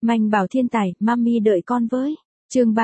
Manh bảo Thiên Tài, mami đợi con với. Chương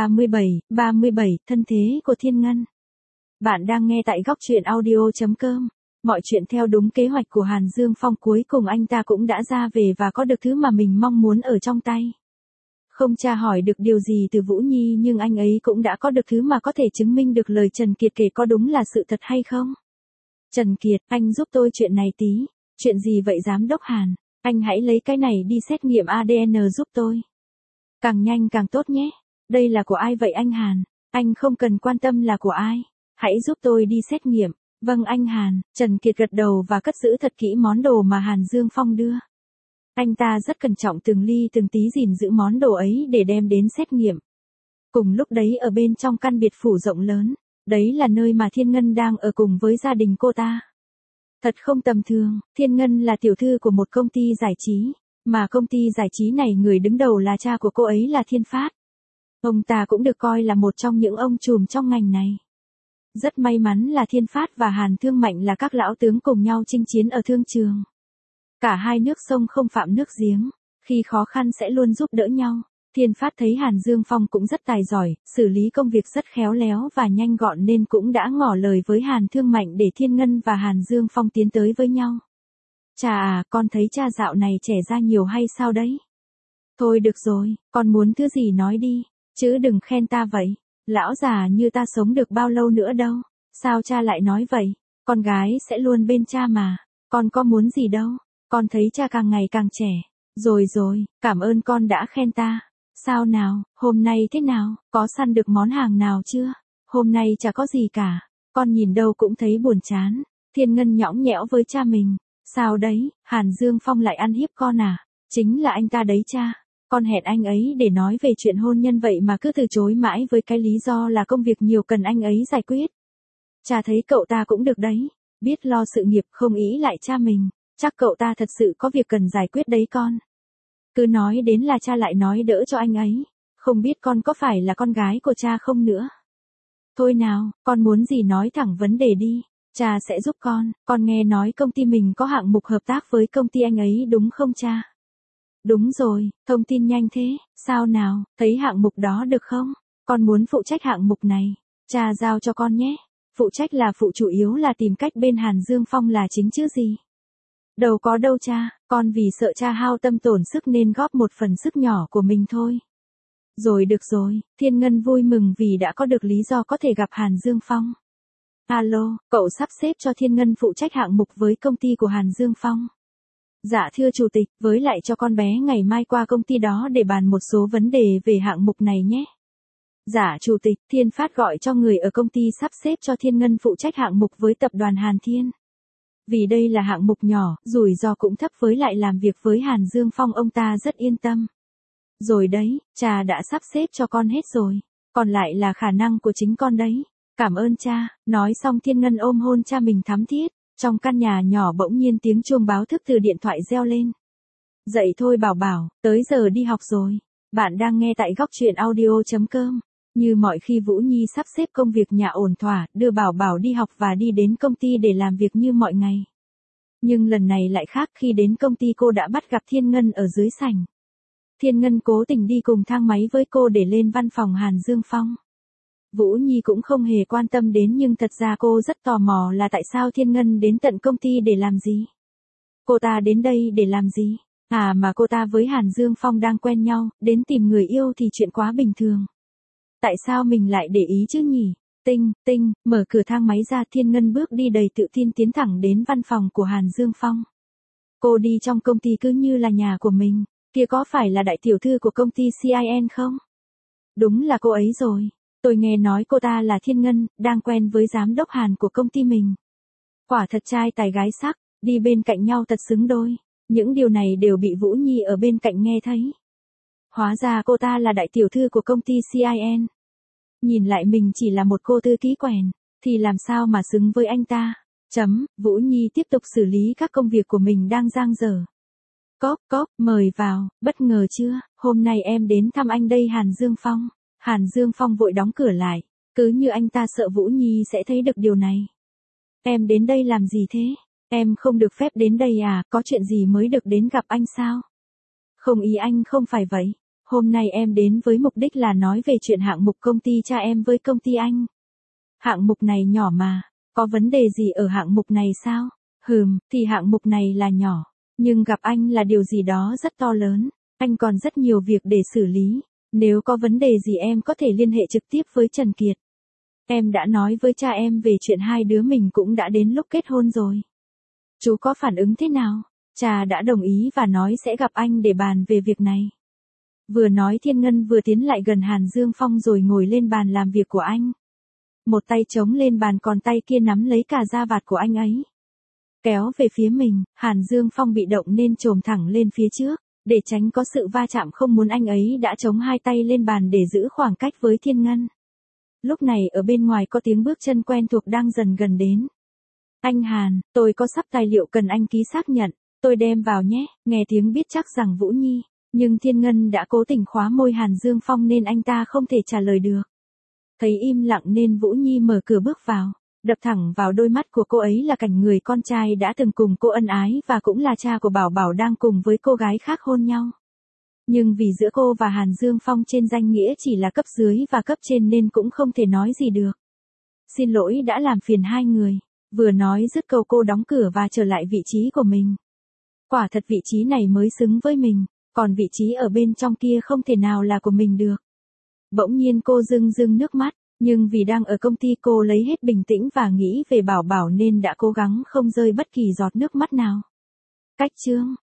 37, thân thế của Thiên Ngân. Bạn đang nghe tại góc truyện audio.com. Mọi chuyện theo đúng kế hoạch của Hàn Dương Phong, cuối cùng anh ta cũng đã ra về và có được thứ mà mình mong muốn ở trong tay. Không tra hỏi được điều gì từ Vũ Nhi, nhưng anh ấy cũng đã có được thứ mà có thể chứng minh được lời Trần Kiệt kể có đúng là sự thật hay không. Trần Kiệt, anh giúp tôi chuyện này tí. Chuyện gì vậy giám đốc Hàn? Anh hãy lấy cái này đi xét nghiệm ADN giúp tôi. Càng nhanh càng tốt nhé. Đây là của ai vậy anh Hàn? Anh không cần quan tâm là của ai. Hãy giúp tôi đi xét nghiệm. Vâng anh Hàn. Trần Kiệt gật đầu và cất giữ thật kỹ món đồ mà Hàn Dương Phong đưa. Anh ta rất cẩn trọng từng ly từng tí gìn giữ món đồ ấy để đem đến xét nghiệm. Cùng lúc đấy ở bên trong căn biệt phủ rộng lớn, đấy là nơi mà Thiên Ngân đang ở cùng với gia đình cô ta. Thật không tầm thường, Thiên Ngân là tiểu thư của một công ty giải trí, mà công ty giải trí này người đứng đầu là cha của cô ấy là Thiên Phát. Ông ta cũng được coi là một trong những ông trùm trong ngành này. Rất may mắn là Thiên Phát và Hàn Thương Mạnh là các lão tướng cùng nhau chinh chiến ở thương trường. Cả hai nước sông không phạm nước giếng, khi khó khăn sẽ luôn giúp đỡ nhau. Thiên Phát thấy Hàn Dương Phong cũng rất tài giỏi, xử lý công việc rất khéo léo và nhanh gọn nên cũng đã ngỏ lời với Hàn Thương Mạnh để Thiên Ngân và Hàn Dương Phong tiến tới với nhau. Cha à, con thấy cha dạo này trẻ ra nhiều hay sao đấy? Thôi được rồi, con muốn thứ gì nói đi, chứ đừng khen ta vậy. Lão già như ta sống được bao lâu nữa đâu. Sao cha lại nói vậy? Con gái sẽ luôn bên cha mà. Con có muốn gì đâu. Con thấy cha càng ngày càng trẻ. Rồi, cảm ơn con đã khen ta. Sao nào, hôm nay thế nào, có săn được món hàng nào chưa? Hôm nay chả có gì cả. Con nhìn đâu cũng thấy buồn chán. Thiên Ngân nhõng nhẽo với cha mình. Sao đấy, Hàn Dương Phong lại ăn hiếp con à? Chính là anh ta đấy cha. Con hẹn anh ấy để nói về chuyện hôn nhân vậy mà cứ từ chối mãi với cái lý do là công việc nhiều cần anh ấy giải quyết. Cha thấy cậu ta cũng được đấy. Biết lo sự nghiệp không ý lại cha mình. Chắc cậu ta thật sự có việc cần giải quyết đấy con. Cứ nói đến là cha lại nói đỡ cho anh ấy. Không biết con có phải là con gái của cha không nữa. Thôi nào, con muốn gì nói thẳng vấn đề đi. Cha sẽ giúp con nghe nói công ty mình có hạng mục hợp tác với công ty anh ấy đúng không cha? Đúng rồi, thông tin nhanh thế, sao nào, thấy hạng mục đó được không? Con muốn phụ trách hạng mục này. Cha giao cho con nhé. Phụ trách là phụ, chủ yếu là tìm cách bên Hàn Dương Phong là chính chứ gì. Đâu có đâu cha, con vì sợ cha hao tâm tổn sức nên góp một phần sức nhỏ của mình thôi. Rồi được rồi, Thiên Ngân vui mừng vì đã có được lý do có thể gặp Hàn Dương Phong. Alo, cậu sắp xếp cho Thiên Ngân phụ trách hạng mục với công ty của Hàn Dương Phong. Dạ thưa chủ tịch, với lại cho con bé ngày mai qua công ty đó để bàn một số vấn đề về hạng mục này nhé. Dạ chủ tịch, Thiên Phát gọi cho người ở công ty sắp xếp cho Thiên Ngân phụ trách hạng mục với tập đoàn Hàn Thiên. Vì đây là hạng mục nhỏ, rủi ro cũng thấp, với lại làm việc với Hàn Dương Phong ông ta rất yên tâm. Rồi đấy, cha đã sắp xếp cho con hết rồi. Còn lại là khả năng của chính con đấy. Cảm ơn cha. Nói xong Thiên Ngân ôm hôn cha mình thắm thiết. Trong căn nhà nhỏ bỗng nhiên tiếng chuông báo thức từ điện thoại reo lên. Dậy thôi bảo bảo, tới giờ đi học rồi. Bạn đang nghe tại góc truyện audio.com. Như mọi khi Vũ Nhi sắp xếp công việc nhà ổn thỏa, đưa bảo bảo đi học và đi đến công ty để làm việc như mọi ngày. Nhưng lần này lại khác, khi đến công ty cô đã bắt gặp Thiên Ngân ở dưới sảnh. Thiên Ngân cố tình đi cùng thang máy với cô để lên văn phòng Hàn Dương Phong. Vũ Nhi cũng không hề quan tâm đến, nhưng thật ra cô rất tò mò là tại sao Thiên Ngân đến tận công ty để làm gì. Cô ta đến đây để làm gì? À mà cô ta với Hàn Dương Phong đang quen nhau, đến tìm người yêu thì chuyện quá bình thường. Tại sao mình lại để ý chứ nhỉ? Tinh, mở cửa thang máy ra, Thiên Ngân bước đi đầy tự tin tiến thẳng đến văn phòng của Hàn Dương Phong. Cô đi trong công ty cứ như là nhà của mình. Kia có phải là đại tiểu thư của công ty CIN không? Đúng là cô ấy rồi. Tôi nghe nói cô ta là Thiên Ngân, đang quen với giám đốc Hàn của công ty mình. Quả thật trai tài gái sắc, đi bên cạnh nhau thật xứng đôi. Những điều này đều bị Vũ Nhi ở bên cạnh nghe thấy. Hóa ra cô ta là đại tiểu thư của công ty CIN. Nhìn lại mình chỉ là một cô thư ký quèn, thì làm sao mà xứng với anh ta. Vũ Nhi tiếp tục xử lý các công việc của mình đang dang dở. Cốc, mời vào, bất ngờ chưa, hôm nay em đến thăm anh đây Hàn Dương Phong. Hàn Dương Phong vội đóng cửa lại, cứ như anh ta sợ Vũ Nhi sẽ thấy được điều này. Em đến đây làm gì thế? Em không được phép đến đây à, có chuyện gì mới được đến gặp anh sao? Không, ý anh không phải vậy. Hôm nay em đến với mục đích là nói về chuyện hạng mục công ty cha em với công ty anh. Hạng mục này nhỏ mà, có vấn đề gì ở hạng mục này sao? Thì hạng mục này là nhỏ, nhưng gặp anh là điều gì đó rất to lớn. Anh còn rất nhiều việc để xử lý. Nếu có vấn đề gì em có thể liên hệ trực tiếp với Trần Kiệt. Em đã nói với cha em về chuyện hai đứa mình cũng đã đến lúc kết hôn rồi. Chú có phản ứng thế nào? Cha đã đồng ý và nói sẽ gặp anh để bàn về việc này. Vừa nói Thiên Ngân vừa tiến lại gần Hàn Dương Phong rồi ngồi lên bàn làm việc của anh. Một tay chống lên bàn còn tay kia nắm lấy cả da vạt của anh ấy. Kéo về phía mình, Hàn Dương Phong bị động nên chồm thẳng lên phía trước. Để tránh có sự va chạm không muốn anh ấy đã chống hai tay lên bàn để giữ khoảng cách với Thiên Ngân. Lúc này ở bên ngoài có tiếng bước chân quen thuộc đang dần gần đến. Anh Hàn, tôi có sắp tài liệu cần anh ký xác nhận, tôi đem vào nhé, nghe tiếng biết chắc rằng Vũ Nhi. Nhưng Thiên Ngân đã cố tình khóa môi Hàn Dương Phong nên anh ta không thể trả lời được. Thấy im lặng nên Vũ Nhi mở cửa bước vào. Đập thẳng vào đôi mắt của cô ấy là cảnh người con trai đã từng cùng cô ân ái và cũng là cha của Bảo Bảo đang cùng với cô gái khác hôn nhau. Nhưng vì giữa cô và Hàn Dương Phong trên danh nghĩa chỉ là cấp dưới và cấp trên nên cũng không thể nói gì được. Xin lỗi đã làm phiền hai người. Vừa nói dứt câu cô đóng cửa và trở lại vị trí của mình. Quả thật vị trí này mới xứng với mình, còn vị trí ở bên trong kia không thể nào là của mình được. Bỗng nhiên cô rưng rưng nước mắt. Nhưng vì đang ở công ty cô lấy hết bình tĩnh và nghĩ về Bảo Bảo nên đã cố gắng không rơi bất kỳ giọt nước mắt nào. Cách chương